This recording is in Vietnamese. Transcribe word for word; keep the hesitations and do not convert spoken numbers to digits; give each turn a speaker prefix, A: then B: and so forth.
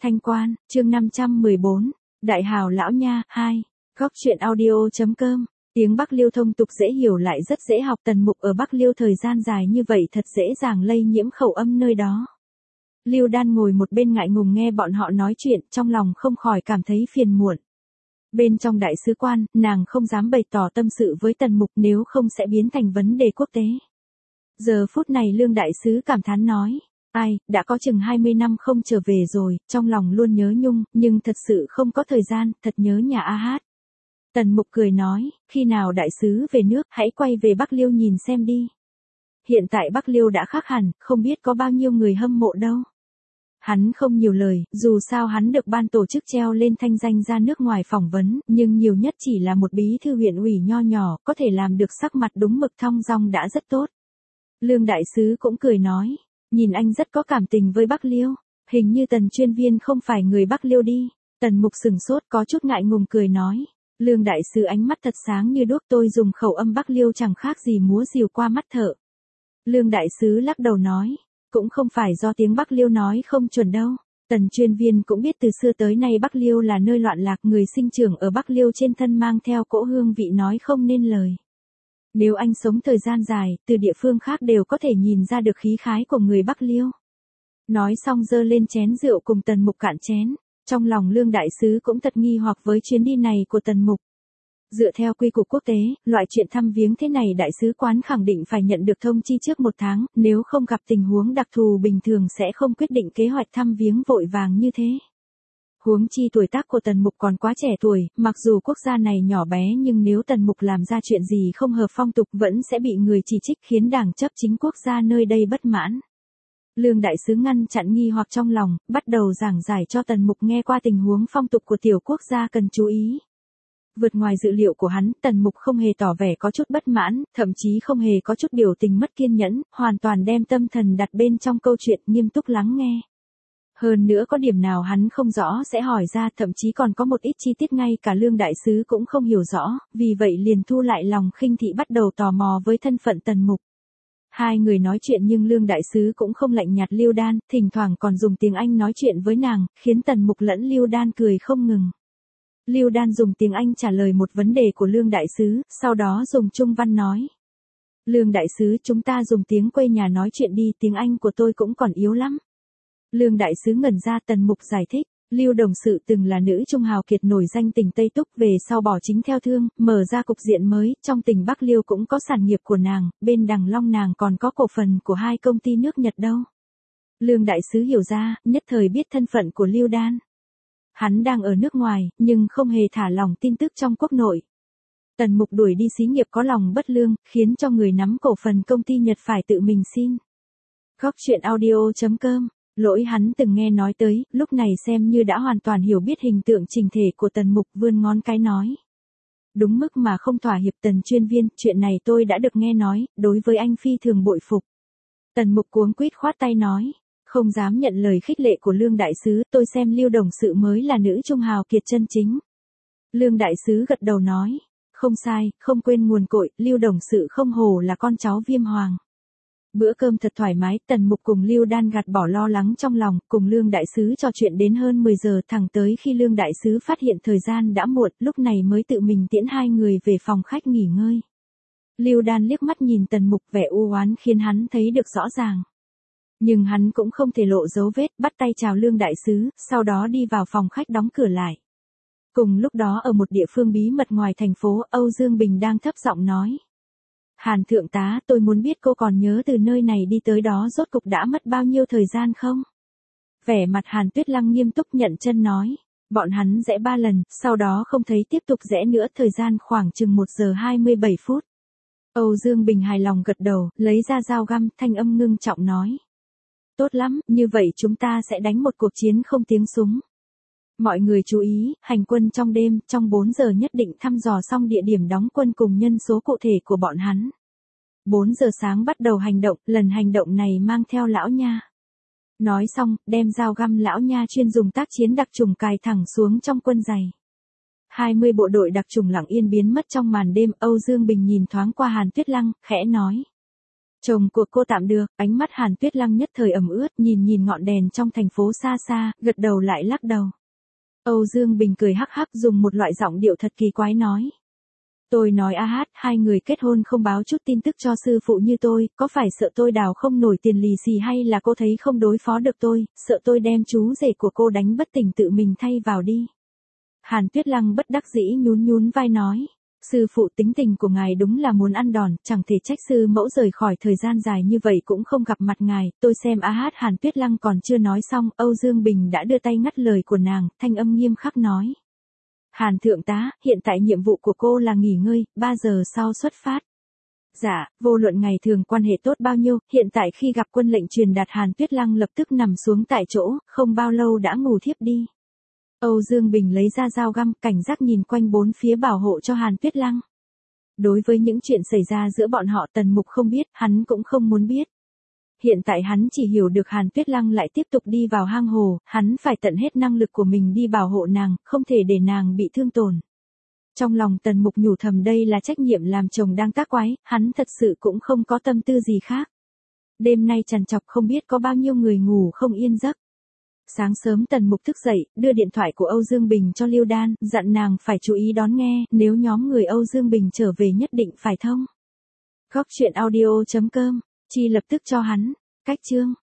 A: Thanh Quan, chương năm trăm mười bốn, Đại Hào Lão Nha, hai, Góc truyện audio.com, tiếng Bắc Liêu thông tục dễ hiểu lại rất dễ học. Tần Mục ở Bắc Liêu thời gian dài như vậy thật dễ dàng lây nhiễm khẩu âm nơi đó. Lưu Đan ngồi một bên ngại ngùng nghe bọn họ nói chuyện, trong lòng không khỏi cảm thấy phiền muộn. Bên trong đại sứ quan, nàng không dám bày tỏ tâm sự với Tần Mục nếu không sẽ biến thành vấn đề quốc tế. Giờ phút này Lương đại sứ cảm thán nói, ai, đã có chừng hai mươi năm không trở về rồi, trong lòng luôn nhớ nhung, nhưng thật sự không có thời gian, thật nhớ nhà A Hát. Tần Mục cười nói, khi nào đại sứ về nước, hãy quay về Bắc Liêu nhìn xem đi. Hiện tại Bắc Liêu đã khác hẳn, không biết có bao nhiêu người hâm mộ đâu. Hắn không nhiều lời, dù sao hắn được ban tổ chức treo lên thanh danh ra nước ngoài phỏng vấn, nhưng nhiều nhất chỉ là một bí thư huyện ủy nho nhỏ, có thể làm được sắc mặt đúng mực thong dong đã rất tốt. Lương đại sứ cũng cười nói, nhìn anh rất có cảm tình với Bắc Liêu, hình như Tần chuyên viên không phải người Bắc Liêu đi. Tần Mục sừng sốt có chút ngại ngùng cười nói, Lương đại sứ ánh mắt thật sáng như đuốc, tôi dùng khẩu âm Bắc Liêu chẳng khác gì múa rìu qua mắt thợ. Lương đại sứ lắc đầu nói, cũng không phải do tiếng Bắc Liêu nói không chuẩn đâu. Tần chuyên viên cũng biết từ xưa tới nay Bắc Liêu là nơi loạn lạc, người sinh trưởng ở Bắc Liêu trên thân mang theo cỗ hương vị nói không nên lời. Nếu anh sống thời gian dài, từ địa phương khác đều có thể nhìn ra được khí khái của người Bắc Liêu. Nói xong giơ lên chén rượu cùng Tần Mục cạn chén. Trong lòng Lương đại sứ cũng thật nghi hoặc với chuyến đi này của Tần Mục. Dựa theo quy củ quốc tế, loại chuyện thăm viếng thế này đại sứ quán khẳng định phải nhận được thông chi trước một tháng, nếu không gặp tình huống đặc thù bình thường sẽ không quyết định kế hoạch thăm viếng vội vàng như thế. Huống chi tuổi tác của Tần Mục còn quá trẻ tuổi, mặc dù quốc gia này nhỏ bé nhưng nếu Tần Mục làm ra chuyện gì không hợp phong tục vẫn sẽ bị người chỉ trích khiến đảng chấp chính quốc gia nơi đây bất mãn. Lương đại sứ ngăn chặn nghi hoặc trong lòng, bắt đầu giảng giải cho Tần Mục nghe qua tình huống phong tục của tiểu quốc gia cần chú ý. Vượt ngoài dự liệu của hắn, Tần Mục không hề tỏ vẻ có chút bất mãn, thậm chí không hề có chút biểu tình mất kiên nhẫn, hoàn toàn đem tâm thần đặt bên trong câu chuyện, nghiêm túc lắng nghe. Hơn nữa có điểm nào hắn không rõ sẽ hỏi ra, thậm chí còn có một ít chi tiết ngay cả Lương đại sứ cũng không hiểu rõ, vì vậy liền thu lại lòng khinh thị bắt đầu tò mò với thân phận Tần Mục. Hai người nói chuyện nhưng Lương đại sứ cũng không lạnh nhạt Lưu Đan, thỉnh thoảng còn dùng tiếng Anh nói chuyện với nàng, khiến Tần Mục lẫn Lưu Đan cười không ngừng. Lưu Đan dùng tiếng Anh trả lời một vấn đề của Lương đại sứ, sau đó dùng Trung văn nói. Lương đại sứ, chúng ta dùng tiếng quê nhà nói chuyện đi, tiếng Anh của tôi cũng còn yếu lắm. Lương đại sứ ngẩn ra. Tần Mục giải thích, Lưu đồng sự từng là nữ trung hào kiệt nổi danh tỉnh Tây Túc, về sau bỏ chính theo thương, mở ra cục diện mới, trong tỉnh Bắc Liêu cũng có sản nghiệp của nàng, bên Đằng Long nàng còn có cổ phần của hai công ty nước Nhật đâu. Lương đại sứ hiểu ra, nhất thời biết thân phận của Lưu Đan. Hắn đang ở nước ngoài, nhưng không hề thả lỏng tin tức trong quốc nội. Tần Mục đuổi đi xí nghiệp có lòng bất lương, khiến cho người nắm cổ phần công ty Nhật phải tự mình xin. Góc truyện audio.com, lỗi hắn từng nghe nói tới, lúc này xem như đã hoàn toàn hiểu biết hình tượng chỉnh thể của Tần Mục, vươn ngón cái nói. Đúng mức mà không thỏa hiệp. Tần chuyên viên, chuyện này tôi đã được nghe nói, đối với anh phi thường bội phục. Tần Mục cuống quýt khoát tay nói. Không dám nhận lời khích lệ của Lương đại sứ, tôi xem Lưu đồng sự mới là nữ trung hào kiệt chân chính. Lương đại sứ gật đầu nói, không sai, không quên nguồn cội, Lưu đồng sự không hổ là con cháu Viêm Hoàng. Bữa cơm thật thoải mái, Tần Mục cùng Lưu Đan gạt bỏ lo lắng trong lòng, cùng Lương đại sứ trò chuyện đến hơn mười giờ, thẳng tới khi Lương đại sứ phát hiện thời gian đã muộn, lúc này mới tự mình tiễn hai người về phòng khách nghỉ ngơi. Lưu Đan liếc mắt nhìn Tần Mục, vẻ u oán khiến hắn thấy được rõ ràng. Nhưng hắn cũng không thể lộ dấu vết, bắt tay chào Lương đại sứ, sau đó đi vào phòng khách đóng cửa lại. Cùng lúc đó ở một địa phương bí mật ngoài thành phố, Âu Dương Bình đang thấp giọng nói. Hàn thượng tá, tôi muốn biết cô còn nhớ từ nơi này đi tới đó rốt cục đã mất bao nhiêu thời gian không? Vẻ mặt Hàn Tuyết Lăng nghiêm túc nhận chân nói. Bọn hắn rẽ ba lần, sau đó không thấy tiếp tục rẽ nữa, thời gian khoảng chừng một giờ hai mươi bảy phút. Âu Dương Bình hài lòng gật đầu, lấy ra dao găm, thanh âm ngưng trọng nói. Tốt lắm, như vậy chúng ta sẽ đánh một cuộc chiến không tiếng súng. Mọi người chú ý, hành quân trong đêm, trong bốn giờ nhất định thăm dò xong địa điểm đóng quân cùng nhân số cụ thể của bọn hắn. bốn giờ sáng bắt đầu hành động, lần hành động này mang theo Lão Nha. Nói xong, đem dao găm Lão Nha chuyên dùng tác chiến đặc trùng cài thẳng xuống trong quân giày. hai mươi bộ đội đặc trùng lặng yên biến mất trong màn đêm. Âu Dương Bình nhìn thoáng qua Hàn Tuyết Lăng, khẽ nói. Chồng của cô tạm được, ánh mắt Hàn Tuyết Lăng nhất thời ẩm ướt, nhìn nhìn ngọn đèn trong thành phố xa xa, gật đầu lại lắc đầu. Âu Dương Bình cười hắc hắc dùng một loại giọng điệu thật kỳ quái nói. Tôi nói a hát, hai người kết hôn không báo chút tin tức cho sư phụ như tôi, có phải sợ tôi đào không nổi tiền lì xì hay là cô thấy không đối phó được tôi, sợ tôi đem chú rể của cô đánh bất tỉnh tự mình thay vào đi. Hàn Tuyết Lăng bất đắc dĩ nhún nhún vai nói. Sư phụ tính tình của ngài đúng là muốn ăn đòn, chẳng thể trách sư mẫu rời khỏi thời gian dài như vậy cũng không gặp mặt ngài, tôi xem a hát. Hàn Tuyết Lăng còn chưa nói xong, Âu Dương Bình đã đưa tay ngắt lời của nàng, thanh âm nghiêm khắc nói. Hàn thượng tá, hiện tại nhiệm vụ của cô là nghỉ ngơi, ba giờ sau xuất phát. Dạ, vô luận ngày thường quan hệ tốt bao nhiêu, hiện tại khi gặp quân lệnh truyền đạt Hàn Tuyết Lăng lập tức nằm xuống tại chỗ, không bao lâu đã ngủ thiếp đi. Âu Dương Bình lấy ra dao găm, cảnh giác nhìn quanh bốn phía bảo hộ cho Hàn Tuyết Lăng. Đối với những chuyện xảy ra giữa bọn họ Tần Mục không biết, hắn cũng không muốn biết. Hiện tại hắn chỉ hiểu được Hàn Tuyết Lăng lại tiếp tục đi vào hang hồ, hắn phải tận hết năng lực của mình đi bảo hộ nàng, không thể để nàng bị thương tổn. Trong lòng Tần Mục nhủ thầm đây là trách nhiệm làm chồng đang tác quái, hắn thật sự cũng không có tâm tư gì khác. Đêm nay trằn trọc không biết có bao nhiêu người ngủ không yên giấc. Sáng sớm Tần Mục thức dậy, đưa điện thoại của Âu Dương Bình cho Liêu Đan, dặn nàng phải chú ý đón nghe, nếu nhóm người Âu Dương Bình trở về nhất định phải thông. Góc truyện audio chấm com, chi lập tức cho hắn, cách chương.